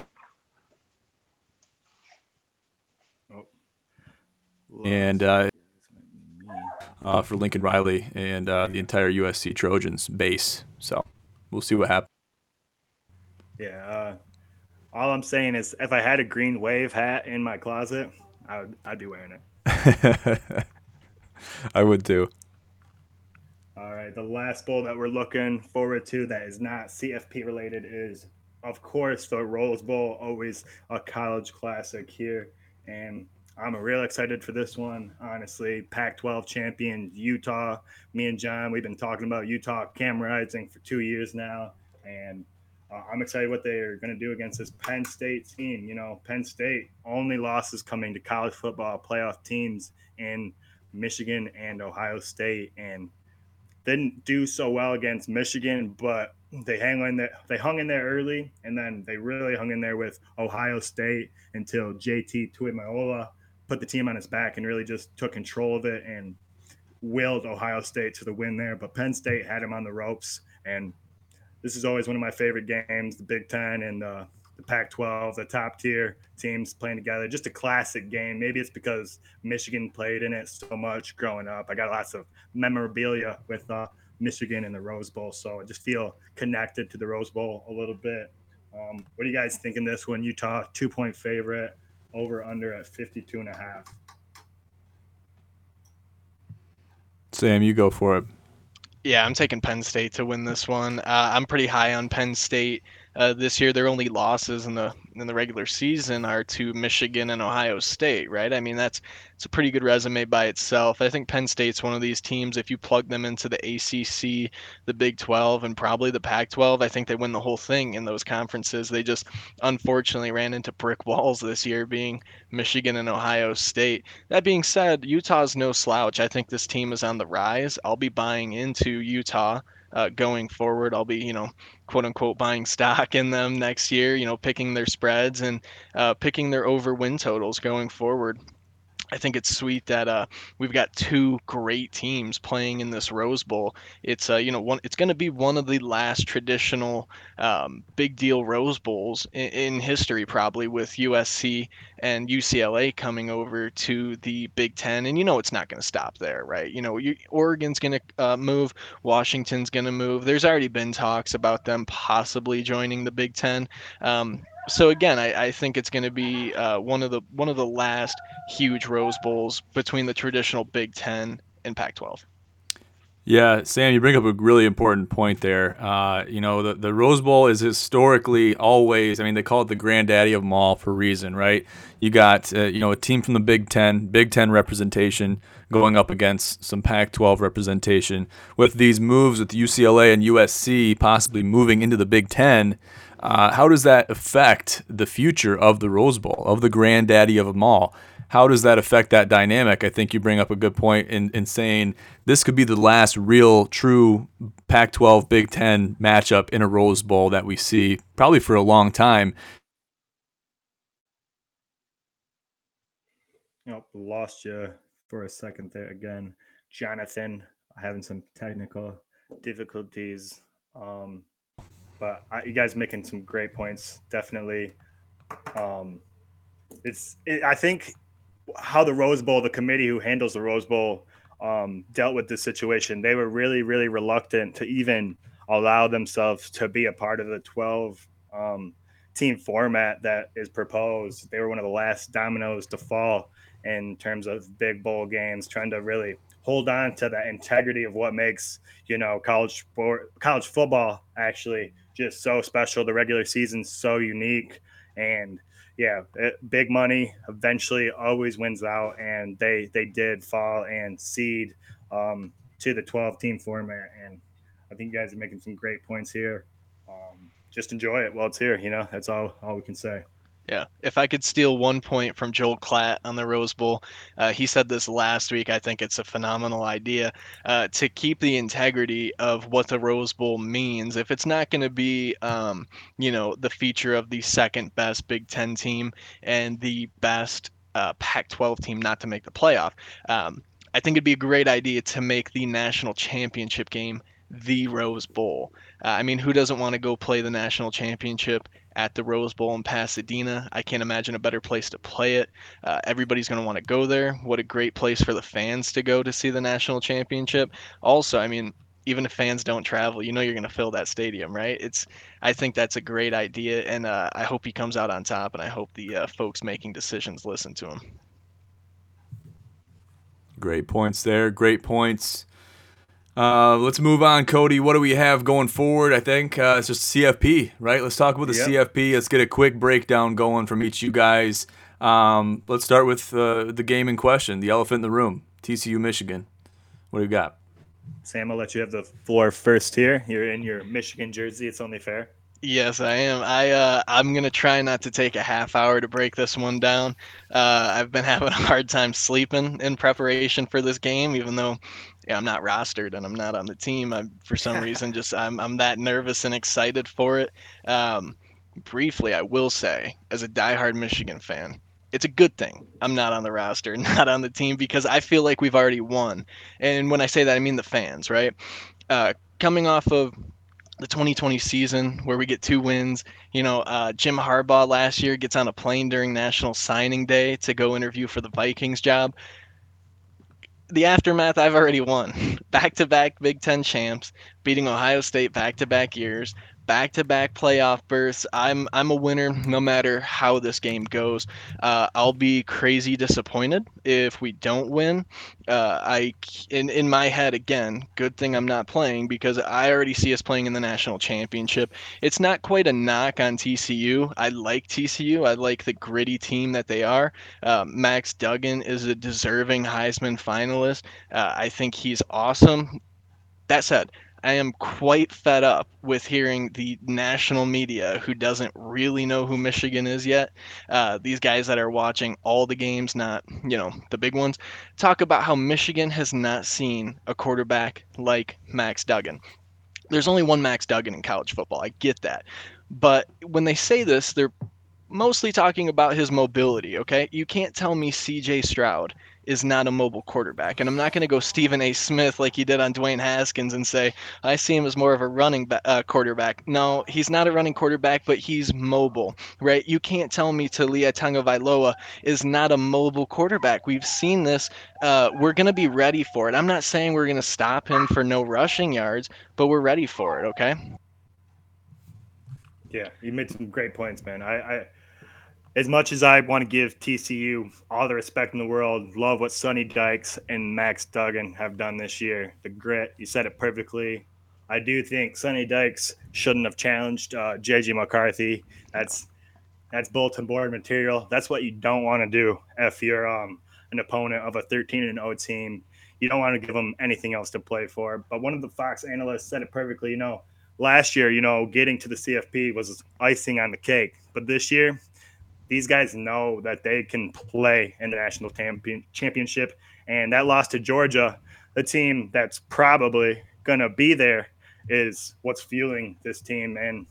And uh, uh, for Lincoln Riley and uh, the entire U S C Trojans base. So we'll see what happens. Yeah. Uh, all I'm saying is if I had a green wave hat in my closet, I would, I'd be wearing it. I would too. All right. The last bowl that we're looking forward to that is not C F P related is, of course, the Rose Bowl, always a college classic here. And I'm real excited for this one, honestly. Pac twelve champion Utah. Me and John, we've been talking about Utah camerizing for two years now, and uh, I'm excited what they're going to do against this Penn State team. You know, Penn State only losses coming to college football playoff teams in Michigan and Ohio State, and didn't do so well against Michigan, but they hang in there. They hung in there early, and then they really hung in there with Ohio State until J T Tuimoloau put the team on his back and really just took control of it. And willed Ohio State to the win there, but Penn State had them on the ropes. And this is always one of my favorite games, the Big Ten and uh, the Pac twelve, the top tier teams playing together. Just a classic game. Maybe it's because Michigan played in it so much growing up. I got lots of memorabilia with uh, Michigan in the Rose Bowl, so I just feel connected to the Rose Bowl a little bit. Um, what do you guys think in this one? Utah, two-point favorite, over under at fifty-two and a half. Sam, you go for it. Yeah, I'm taking Penn State to win this one. Uh, I'm pretty high on Penn State uh, this year. Their only losses in the in the regular season are to Michigan and Ohio State, right? I mean, that's it's a pretty good resume by itself. I think Penn State's one of these teams. If you plug them into the A C C, the Big twelve, and probably the Pac twelve, I think they win the whole thing in those conferences. They just unfortunately ran into brick walls this year, being Michigan and Ohio State. That being said, Utah's no slouch. I think this team is on the rise. I'll be buying into Utah uh, going forward. I'll be, you know, quote unquote, buying stock in them next year, you know, picking their spreads and uh, picking their over win totals going forward. I think it's sweet that uh, we've got two great teams playing in this Rose Bowl. It's uh, you know one. It's going to be one of the last traditional um, big deal Rose Bowls in, in history, probably, with U S C and U C L A coming over to the Big Ten. And you know it's not going to stop there, right? You know, you, Oregon's going to uh, move, Washington's going to move. There's already been talks about them possibly joining the Big Ten. Um, So again, I, I think it's going to be uh, one of the one of the last huge Rose Bowls between the traditional Big Ten and Pac twelve. Yeah, Sam, you bring up a really important point there. Uh, you know, the, the Rose Bowl is historically always, I mean, they call it the granddaddy of them all for a reason, right? You got, uh, you know, a team from the Big Ten, Big Ten representation going up against some Pac twelve representation. With these moves with U C L A and U S C possibly moving into the Big Ten, uh, how does that affect the future of the Rose Bowl, of the granddaddy of them all? How does that affect that dynamic? I think you bring up a good point in, in saying this could be the last real, true Pac twelve Big Ten matchup in a Rose Bowl that we see probably for a long time. Nope, lost you for a second there again. Jonathan, having some technical difficulties. Um, but I, you guys making some great points, definitely. Um, it's, it, I think, how the Rose Bowl, the committee who handles the Rose Bowl, um, dealt with this situation. They were really, really reluctant to even allow themselves to be a part of the twelve um, team format that is proposed. They were one of the last dominoes to fall in terms of big bowl games, trying to really hold on to the integrity of what makes, you know, college sport, college football actually just so special. The regular season's so unique, and yeah, it, big money eventually always wins out, and they they did fall and cede um, to the twelve team format. And I think you guys are making some great points here. Um, just enjoy it while it's here. You know, that's all all we can say. Yeah, if I could steal one point from Joel Klatt on the Rose Bowl, uh, he said this last week. I think it's a phenomenal idea uh, to keep the integrity of what the Rose Bowl means. If it's not going to be, um, you know, the feature of the second best Big Ten team and the best uh, Pac twelve team not to make the playoff, um, I think it'd be a great idea to make the national championship game the Rose Bowl. Uh, I mean, who doesn't want to go play the national championship at the Rose Bowl in Pasadena? I can't imagine a better place to play it. Uh, everybody's going to want to go there. What a great place for the fans to go to see the national championship. Also, I mean, even if fans don't travel, you know you're going to fill that stadium, right? It's. I think that's a great idea, and uh, I hope he comes out on top, and I hope the uh, folks making decisions listen to him. Great points there. Great points. Uh, let's move on, Cody. What do we have going forward? I think uh, it's just C F P, right? Let's talk about the yep. C F P. Let's get a quick breakdown going from each of you guys. Um, let's start with uh, the game in question, the elephant in the room, T C U Michigan. What do you got? Sam, I'll let you have the floor first here. You're in your Michigan jersey. It's only fair. Yes, I am. I uh, I'm gonna try not to take a half hour to break this one down. Uh, I've been having a hard time sleeping in preparation for this game, even though yeah, I'm not rostered and I'm not on the team. I'm for some reason just I'm I'm that nervous and excited for it. Um, briefly, I will say, as a diehard Michigan fan, it's a good thing I'm not on the roster, not on the team, because I feel like we've already won. And when I say that, I mean the fans, right? Uh, coming off of the twenty twenty season where we get two wins. You know, uh, Jim Harbaugh last year gets on a plane during National Signing Day to go interview for the Vikings job. The aftermath, I've already won. Back-to-back Big Ten champs, beating Ohio State back-to-back years, back-to-back playoff berths. I'm I'm a winner no matter how this game goes. Uh, I'll be crazy disappointed if we don't win. Uh, I in in my head again, good thing I'm not playing because I already see us playing in the national championship. It's not quite a knock on T C U. I like T C U. I like the gritty team that they are. Uh, Max Duggan is a deserving Heisman finalist. Uh, I think he's awesome. That said, I am quite fed up with hearing the national media who doesn't really know who Michigan is yet. Uh, these guys that are watching all the games, not, you know, the big ones, talk about how Michigan has not seen a quarterback like Max Duggan. There's only one Max Duggan in college football. I get that. But when they say this, they're mostly talking about his mobility, okay? You can't tell me C J Stroud is not a mobile quarterback. And I'm not going to go Stephen A. Smith like he did on Dwayne Haskins and say, I see him as more of a running ba- uh, quarterback. No, he's not a running quarterback, but he's mobile, right? You can't tell me Talia Tagovailoa is not a mobile quarterback. We've seen this. Uh, we're going to be ready for it. I'm not saying we're going to stop him for no rushing yards, but we're ready for it, okay? Yeah, you made some great points, man. I, I as much as I want to give T C U all the respect in the world, love what Sonny Dykes and Max Duggan have done this year. The grit, you said it perfectly. I do think Sonny Dykes shouldn't have challenged uh, J J McCarthy. That's that's bulletin board material. That's what you don't want to do if you're um, an opponent of a thirteen and oh team. You don't want to give them anything else to play for. But one of the Fox analysts said it perfectly. You know, last year, you know, getting to the C F P was icing on the cake. But this year, these guys know that they can play in the national champion, championship. And that loss to Georgia, the team that's probably going to be there, is what's fueling this team. And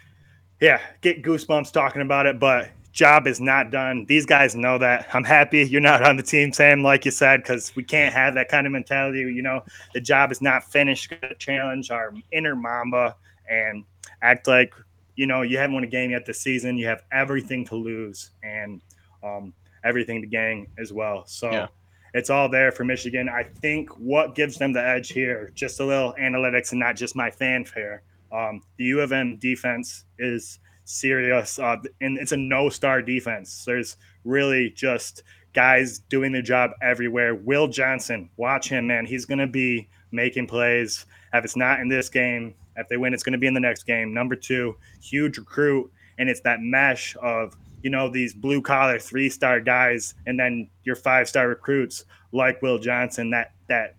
yeah, get goosebumps talking about it, but job is not done. These guys know that. I'm happy you're not on the team, Sam, like you said, because we can't have that kind of mentality. You know, the job is not finished. Got to challenge our inner Mamba and act like, you know, you haven't won a game yet this season. You have everything to lose and um, everything to gain as well. So yeah. It's all there for Michigan. I think what gives them the edge here, just a little analytics and not just my fanfare. Um, the U of M defense is serious, uh, and it's a no-star defense. There's really just guys doing their job everywhere. Will Johnson, watch him, man. He's going to be making plays. If it's not in this game, if they win, it's going to be in the next game. Number two, huge recruit, and it's that mesh of, you know, these blue-collar three-star guys and then your five-star recruits like Will Johnson, that that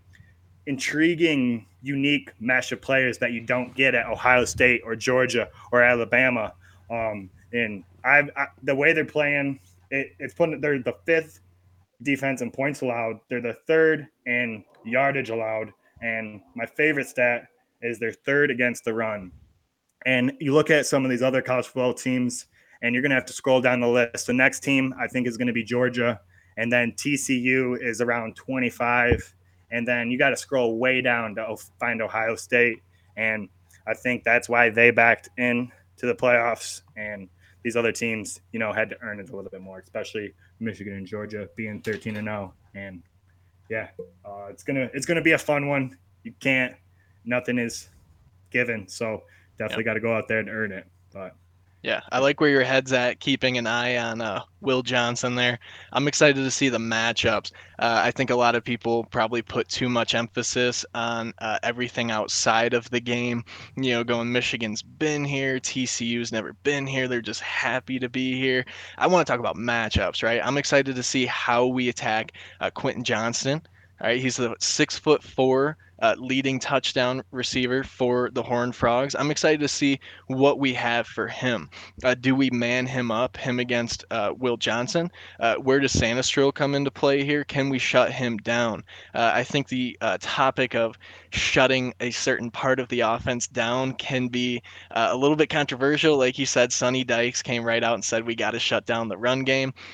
intriguing, unique mesh of players that you don't get at Ohio State or Georgia or Alabama. Um, and I've, I, the way they're playing, it, it's putting they're the fifth defense in points allowed. They're the third in yardage allowed. And my favorite stat is they're third against the run. And you look at some of these other college football teams, and you're going to have to scroll down the list. The next team, I think, is going to be Georgia. And then T C U is around twenty-five. And then you got to scroll way down to find Ohio State. And I think that's why they backed in to the playoffs. And these other teams, you know, had to earn it a little bit more, especially Michigan and Georgia being thirteen and oh. And yeah, uh, it's gonna it's gonna be a fun one. You can't, nothing is given. So definitely yep. got to go out there and earn it. But yeah, I like where your head's at, keeping an eye on uh, Will Johnson there. I'm excited to see the matchups. Uh, I think a lot of people probably put too much emphasis on uh, everything outside of the game. You know, going Michigan's been here, T C U's never been here. They're just happy to be here. I want to talk about matchups, right? I'm excited to see how we attack uh, Quentin Johnston. All right, he's the six foot four uh, leading touchdown receiver for the Horned Frogs. I'm excited to see what we have for him. Uh, do we man him up, him against uh, Will Johnson? Uh, where does Sanastril come into play here? Can we shut him down? Uh, I think the uh, topic of shutting a certain part of the offense down can be uh, a little bit controversial. Like you said, Sonny Dykes came right out and said we got to shut down the run game.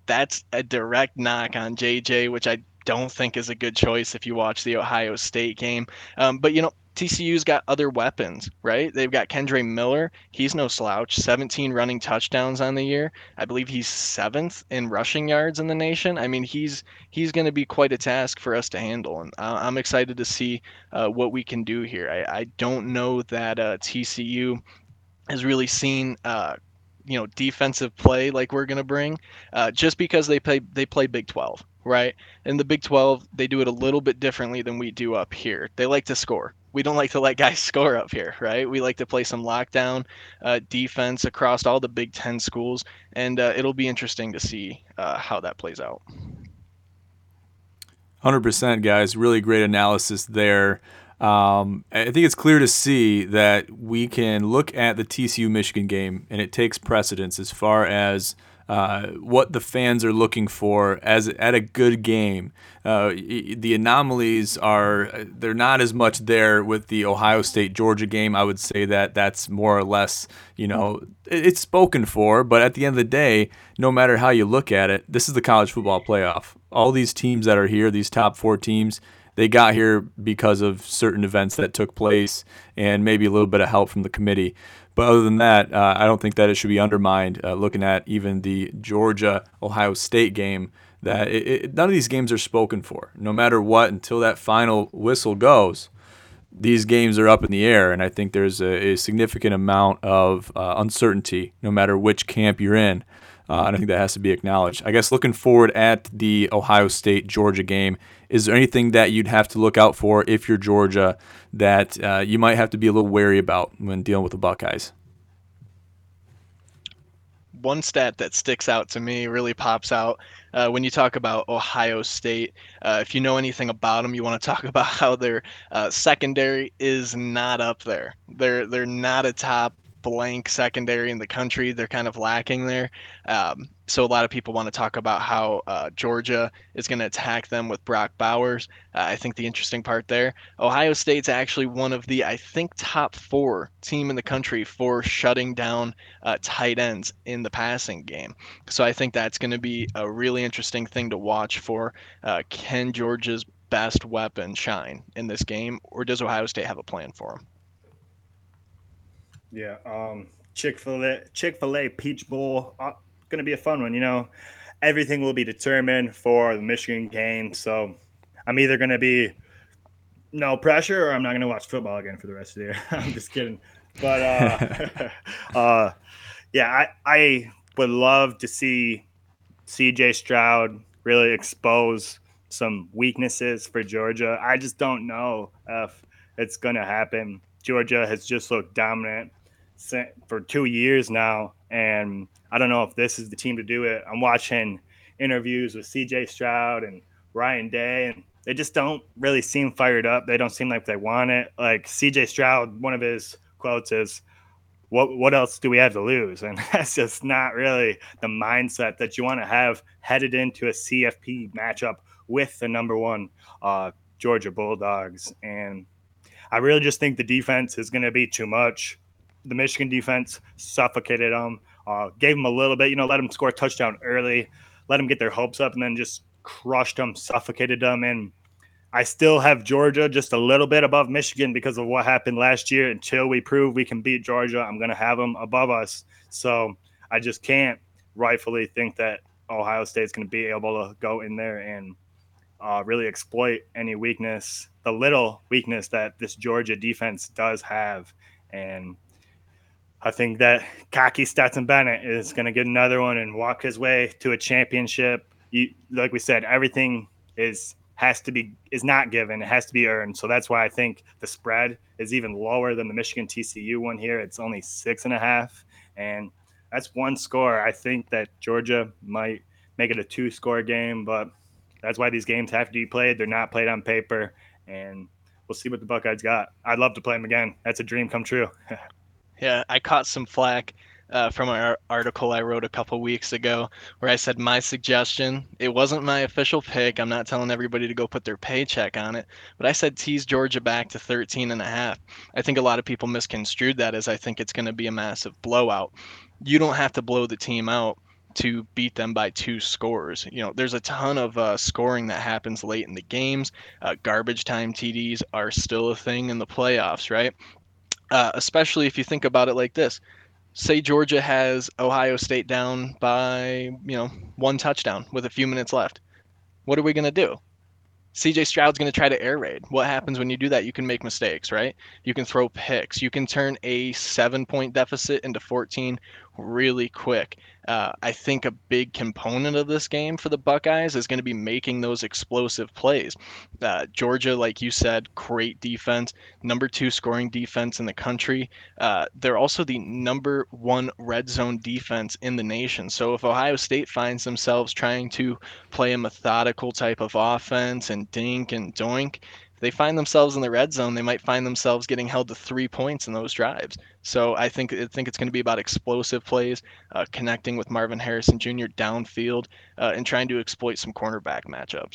that's a direct knock on J J, which I don't think is a good choice if you watch the Ohio State game. Um, but, you know, T C U's got other weapons, right? They've got Kendre Miller. He's no slouch. seventeen running touchdowns on the year. I believe he's seventh in rushing yards in the nation. I mean, he's he's going to be quite a task for us to handle, and I- I'm excited to see uh, what we can do here. I, I don't know that uh, T C U has really seen uh, you know defensive play like we're gonna bring, uh, just because they play they play Big twelve, right? In the Big twelve, they do it a little bit differently than we do up here. They like to score. We don't like to let guys score up here, right? We like to play some lockdown uh, defense across all the Big Ten schools, and uh, it'll be interesting to see uh, how that plays out. one hundred percent, guys. Really great analysis there. Um, I think it's clear to see that we can look at the T C U Michigan game and it takes precedence as far as uh, what the fans are looking for as at a good game. Uh, the anomalies are they're not as much there with the Ohio State Georgia game. I would say that that's more or less, you know, it's spoken for. But at the end of the day, no matter how you look at it, this is the college football playoff. All these teams that are here, these top four teams, they got here because of certain events that took place and maybe a little bit of help from the committee. But other than that, uh, I don't think that it should be undermined. Uh, looking at even the Georgia-Ohio State game, that it, it, none of these games are spoken for. No matter what, until that final whistle goes, these games are up in the air, and I think there's a, a significant amount of uh, uncertainty no matter which camp you're in. Uh, and I think that has to be acknowledged. I guess looking forward at the Ohio State-Georgia game, is there anything that you'd have to look out for if you're Georgia that uh, you might have to be a little wary about when dealing with the Buckeyes? One stat that sticks out to me, really pops out uh, when you talk about Ohio State. Uh, if you know anything about them, you want to talk about how their uh, secondary is not up there. They're they're not a top blank secondary in the country. They're kind of lacking there. Um, so a lot of people want to talk about how uh, Georgia is going to attack them with Brock Bowers. Uh, I think the interesting part there, Ohio State's actually one of the, I think, top four team in the country for shutting down uh, tight ends in the passing game. So I think that's going to be a really interesting thing to watch for. Uh, can Georgia's best weapon shine in this game, or does Ohio State have a plan for them? Yeah, um, Chick-fil-A, Chick-fil-A Peach Bowl, uh, going to be a fun one. You know, everything will be determined for the Michigan game. So I'm either going to be no pressure or I'm not going to watch football again for the rest of the year. I'm just kidding. But, uh, uh, yeah, I, I would love to see C J Stroud really expose some weaknesses for Georgia. I just don't know if it's going to happen. Georgia has just looked dominant for two years now, and I don't know if this is the team to do it. I'm watching interviews with C J Stroud and Ryan Day, and they just don't really seem fired up. They don't seem like they want it. Like C J Stroud, one of his quotes is, what what else do we have to lose? And that's just not really the mindset that you want to have headed into a C F P matchup with the number one uh, Georgia Bulldogs. And I really just think the defense is going to be too much. The Michigan defense suffocated them, uh, gave them a little bit, you know, let them score a touchdown early, let them get their hopes up, and then just crushed them, suffocated them. And I still have Georgia just a little bit above Michigan because of what happened last year. Until we prove we can beat Georgia, I'm going to have them above us. So I just can't rightfully think that Ohio State's going to be able to go in there and uh, really exploit any weakness, the little weakness that this Georgia defense does have. And I think that cocky Stetson Bennett is going to get another one and walk his way to a championship. You, like we said, everything is has to be is not given; it has to be earned. So that's why I think the spread is even lower than the Michigan T C U one here. It's only six and a half, and that's one score. I think that Georgia might make it a two-score game, but that's why these games have to be played. They're not played on paper, and we'll see what the Buckeyes got. I'd love to play them again. That's a dream come true. Yeah, I caught some flack uh, from an article I wrote a couple weeks ago where I said my suggestion, it wasn't my official pick. I'm not telling everybody to go put their paycheck on it, but I said tease Georgia back to thirteen and a half. I think a lot of people misconstrued that as I think it's going to be a massive blowout. You don't have to blow the team out to beat them by two scores. You know, there's a ton of uh, scoring that happens late in the games. Uh, garbage time T Ds are still a thing in the playoffs, right? Uh, especially if you think about it like this. Say Georgia has Ohio State down by, you know, one touchdown with a few minutes left. What are we going to do? C J Stroud's going to try to air raid. What happens when you do that? You can make mistakes, right? You can throw picks. You can turn a seven point deficit into fourteen really quick. Uh, I think a big component of this game for the Buckeyes is going to be making those explosive plays. Uh, Georgia, like you said, great defense, number two scoring defense in the country. Uh, they're also the number one red zone defense in the nation. So if Ohio State finds themselves trying to play a methodical type of offense and dink and doink, if they find themselves in the red zone, they might find themselves getting held to three points in those drives. So I think I think it's going to be about explosive plays, uh, connecting with Marvin Harrison Junior downfield, uh, and trying to exploit some cornerback matchups.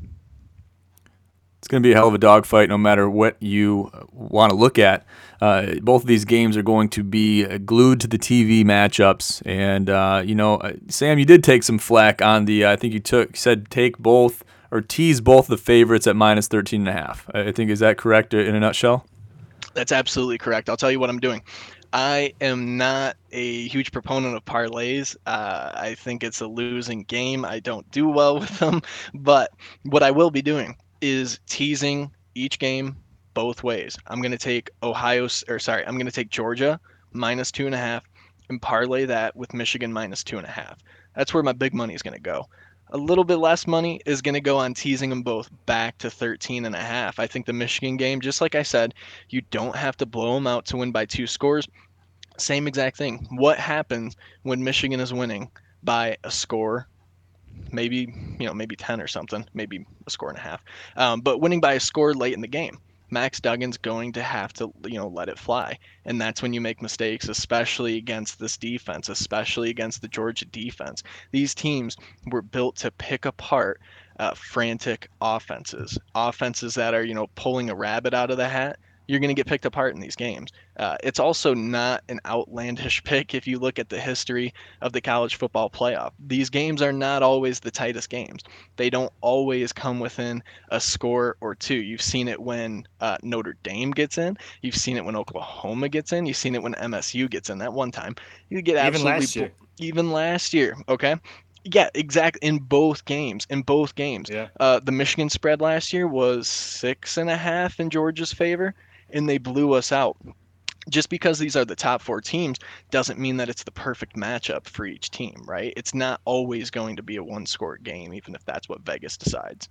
It's going to be a hell of a dogfight no matter what you want to look at. Uh, both of these games are going to be glued to the T V matchups. And, uh, you know, Sam, you did take some flack on the, I think you took said take both or tease both the favorites at minus thirteen and a half. I think, is that correct in a nutshell? That's absolutely correct. I'll tell you what I'm doing. I am not a huge proponent of parlays. Uh, I think it's a losing game. I don't do well with them. But what I will be doing is teasing each game both ways. I'm going to take Ohio, or sorry, I'm going to take Georgia minus two and a half and parlay that with Michigan minus two and a half. That's where my big money is going to go. A little bit less money is going to go on teasing them both back to thirteen and a half. I think the Michigan game, just like I said, you don't have to blow them out to win by two scores. Same exact thing. What happens when Michigan is winning by a score? Maybe, you know, maybe ten or something, maybe a score and a half. Um, but winning by a score late in the game, Max Duggan's going to have to, you know, let it fly. And that's when you make mistakes, especially against this defense, especially against the Georgia defense. These teams were built to pick apart uh, frantic offenses, offenses that are, you know, pulling a rabbit out of the hat. You're going to get picked apart in these games. Uh, it's also not an outlandish pick if you look at the history of the college football playoff. These games are not always the tightest games. They don't always come within a score or two. You've seen it when uh, Notre Dame gets in. You've seen it when Oklahoma gets in. You've seen it when M S U gets in. That one time, you get absolutely even last year. Even last year, okay. Yeah, exactly. In both games, in both games, Yeah. uh, the Michigan spread last year was six and a half in Georgia's favor, and they blew us out. Just because these are the top four teams doesn't mean that it's the perfect matchup for each team, right? It's not always going to be a one-score game, even if that's what Vegas decides.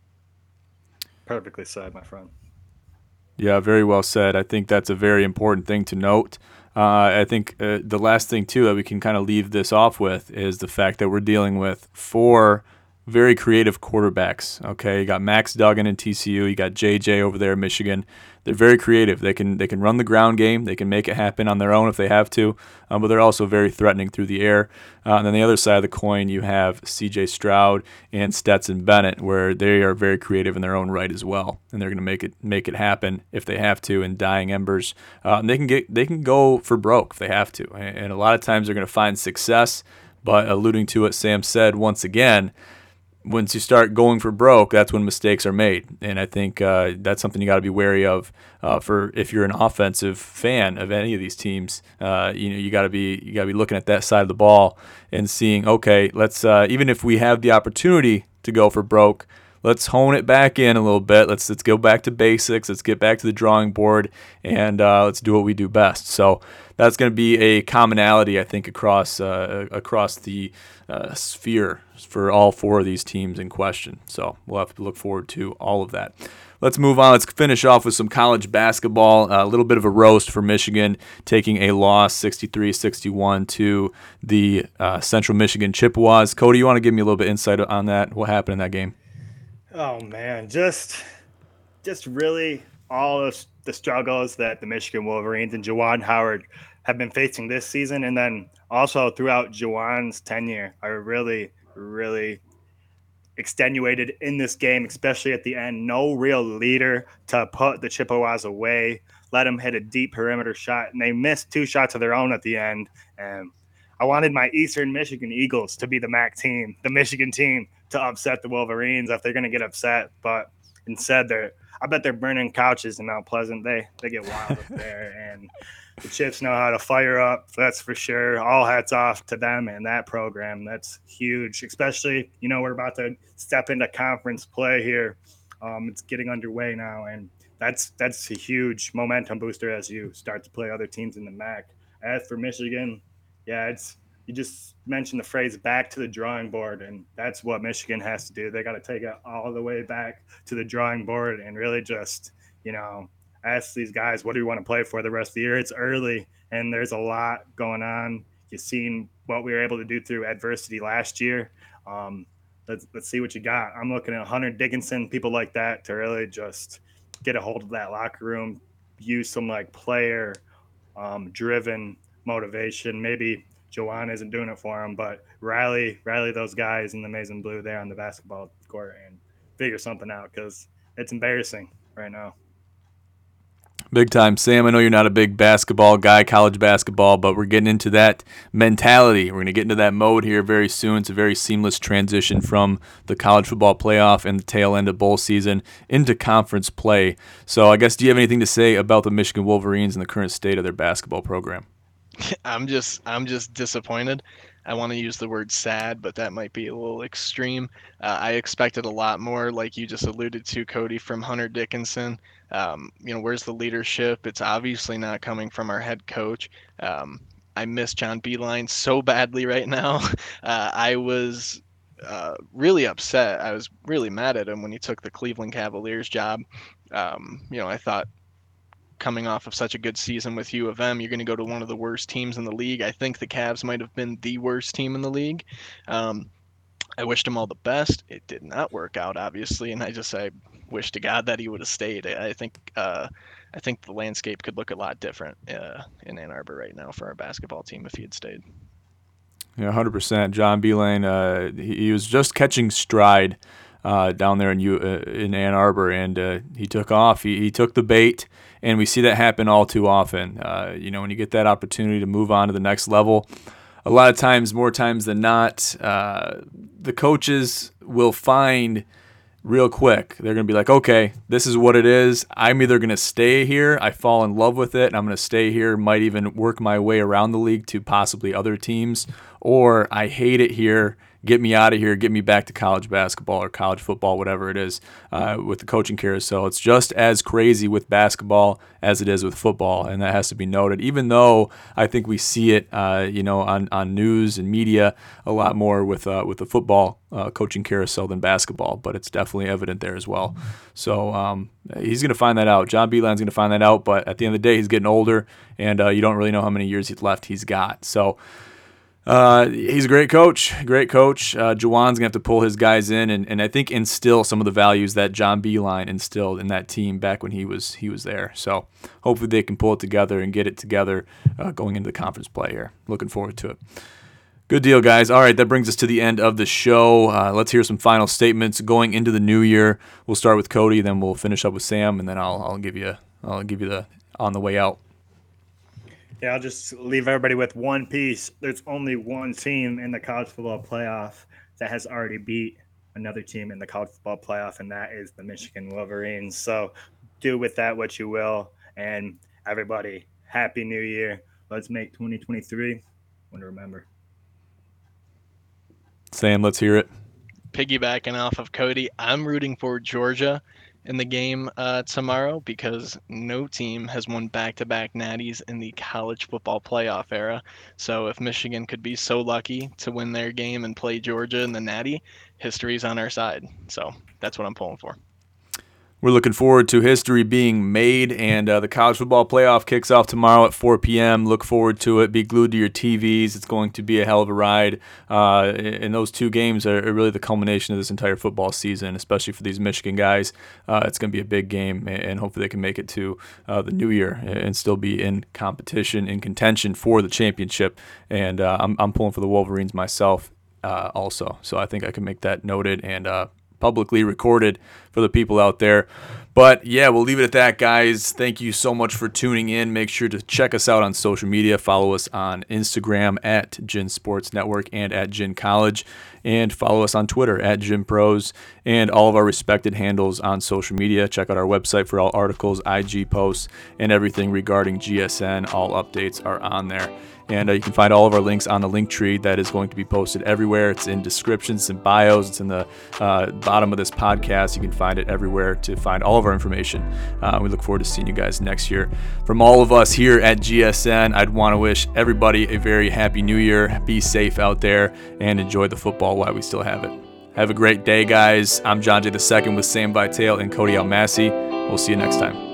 Perfectly said, my friend. Yeah, very well said. I think that's a very important thing to note. Uh, I think uh, the last thing, too, that we can kind of leave this off with is the fact that we're dealing with four very creative quarterbacks. Okay, you got Max Duggan in T C U. You got J J over there in Michigan. They're very creative. They can they can run the ground game. They can make it happen on their own if they have to, um, but they're also very threatening through the air. Uh, and then the other side of the coin, you have C J Stroud and Stetson Bennett, where they are very creative in their own right as well, and they're going to make it make it happen if they have to in dying embers. Uh, and they can get they can go for broke if they have to, and a lot of times they're going to find success. But alluding to what Sam said once again, once you start going for broke, that's when mistakes are made, and I think uh, that's something you got to be wary of. Uh, for if you're an offensive fan of any of these teams, uh, you know you got to be you got to be looking at that side of the ball and seeing, okay, let's uh, even if we have the opportunity to go for broke, let's hone it back in a little bit. Let's let's go back to basics. Let's get back to the drawing board, and uh, let's do what we do best. So that's going to be a commonality, I think, across uh, across the uh, sphere for all four of these teams in question. So we'll have to look forward to all of that. Let's move on. Let's finish off with some college basketball. A little bit of a roast for Michigan, taking a loss sixty-three sixty-one to the uh, Central Michigan Chippewas. Cody, you want to give me a little bit of insight on that? What happened in that game? Oh man, just just really all of the struggles that the Michigan Wolverines and Juwan Howard have been facing this season, and then also throughout Juwan's tenure, are really, really extenuated in this game, especially at the end. No real leader to put the Chippewas away. Let them hit a deep perimeter shot, and they missed two shots of their own at the end. And I wanted my Eastern Michigan Eagles to be the M A C team, the Michigan team, to upset the Wolverines if they're going to get upset. But instead, they're I bet they're burning couches in Mount Pleasant. They they get wild up there, and the Chiefs know how to fire up. That's for sure. All hats off to them and that program. That's huge, especially, you know, we're about to step into conference play here. Um, it's getting underway now, and that's that's a huge momentum booster as you start to play other teams in the M A C. As for Michigan, yeah, it's you just mentioned the phrase back to the drawing board, and that's what Michigan has to do. They got to take it all the way back to the drawing board and really just, you know, ask these guys, what do you want to play for the rest of the year? It's early, and there's a lot going on. You've seen what we were able to do through adversity last year. Um, let's, let's see what you got. I'm looking at Hunter Dickinson, people like that, to really just get a hold of that locker room, use some like player um, driven motivation. Maybe Juwan isn't doing it for him, but rally, rally those guys in the maize and blue there on the basketball court and figure something out, because it's embarrassing right now. Big time. Sam, I know you're not a big basketball guy, college basketball, but we're getting into that mentality. We're going to get into that mode here very soon. It's a very seamless transition from the college football playoff and the tail end of bowl season into conference play. So I guess, do you have anything to say about the Michigan Wolverines and the current state of their basketball program? I'm just I'm just disappointed. I want to use the word sad, but that might be a little extreme. Uh, I expected a lot more, like you just alluded to, Cody, from Hunter Dickinson. Um, you know, where's the leadership? It's obviously not coming from our head coach. Um, I miss John Beilein so badly right now. Uh, I was uh, really upset. I was really mad at him when he took the Cleveland Cavaliers job. Um, you know, I thought, coming off of such a good season with U of M, you're going to go to one of the worst teams in the league. I think the Cavs might have been the worst team in the league. Um, I wished him all the best. It did not work out, obviously, and I just I wish to God that he would have stayed. I think uh, I think the landscape could look a lot different uh, in Ann Arbor right now for our basketball team if he had stayed. Yeah, one hundred percent. John Beilein, uh, he, he was just catching stride uh, down there in U, uh, in Ann Arbor, and uh, he took off. He, he took the bait. And we see that happen all too often. Uh, you know, when you get that opportunity to move on to the next level, a lot of times, more times than not, uh, the coaches will find real quick. They're going to be like, okay, this is what it is. I'm either going to stay here, I fall in love with it, and I'm going to stay here, might even work my way around the league to possibly other teams, or I hate it here. Get me out of here, get me back to college basketball or college football, whatever it is, uh, with the coaching carousel. It's just as crazy with basketball as it is with football, and that has to be noted, even though I think we see it uh, you know, on, on news and media a lot more with uh, with the football uh, coaching carousel than basketball, but it's definitely evident there as well. So um, he's going to find that out. John Beilein's going to find that out, but at the end of the day, he's getting older, and uh, you don't really know how many years left he's got. So Uh, he's a great coach, great coach. Uh, Juwan's going to have to pull his guys in and, and I think instill some of the values that John Beilein instilled in that team back when he was he was there. So hopefully they can pull it together and get it together uh, going into the conference play here. Looking forward to it. Good deal, guys. All right, that brings us to the end of the show. Uh, let's hear some final statements going into the new year. We'll start with Cody, then we'll finish up with Sam, and then I'll I'll give you I'll give you the on the way out. Yeah, I'll just leave everybody with one piece. There's only one team in the college football playoff that has already beat another team in the college football playoff, and that is the Michigan Wolverines. So do with that what you will. And everybody, Happy New Year. Let's make twenty twenty-three one to remember. Sam, let's hear it. Piggybacking off of Cody, I'm rooting for Georgia in the game uh, tomorrow because no team has won back-to-back natties in the college football playoff era. So if Michigan could be so lucky to win their game and play Georgia in the natty, history's on our side. So that's what I'm pulling for. We're looking forward to history being made, and uh, the college football playoff kicks off tomorrow at four p.m. Look forward to it. Be glued to your T Vs. It's going to be a hell of a ride. Uh, and those two games are really the culmination of this entire football season, especially for these Michigan guys. Uh, it's going to be a big game, and hopefully they can make it to uh, the new year and still be in competition, in contention for the championship. And uh, I'm, I'm pulling for the Wolverines myself uh, also, so I think I can make that noted and uh, publicly recorded for the people out there. But yeah, we'll leave it at that, guys. Thank you so much for tuning in. Make sure to check us out on social media. Follow us on Instagram at Gin Sports Network and at Gin College. And follow us on Twitter at Gin Pros and all of our respected handles on social media. Check out our website for all articles, I G posts, and everything regarding G S N. All updates are on there. And uh, you can find all of our links on the link tree that is going to be posted everywhere. It's in descriptions and bios. It's in the uh, bottom of this podcast. You can find it everywhere to find all of our information. Uh, we look forward to seeing you guys next year. From all of us here at G S N, I'd want to wish everybody a very happy new year. Be safe out there and enjoy the football while we still have it. Have a great day, guys. I'm John Jay the Second with Sam Vitale and Cody Almasi. We'll see you next time.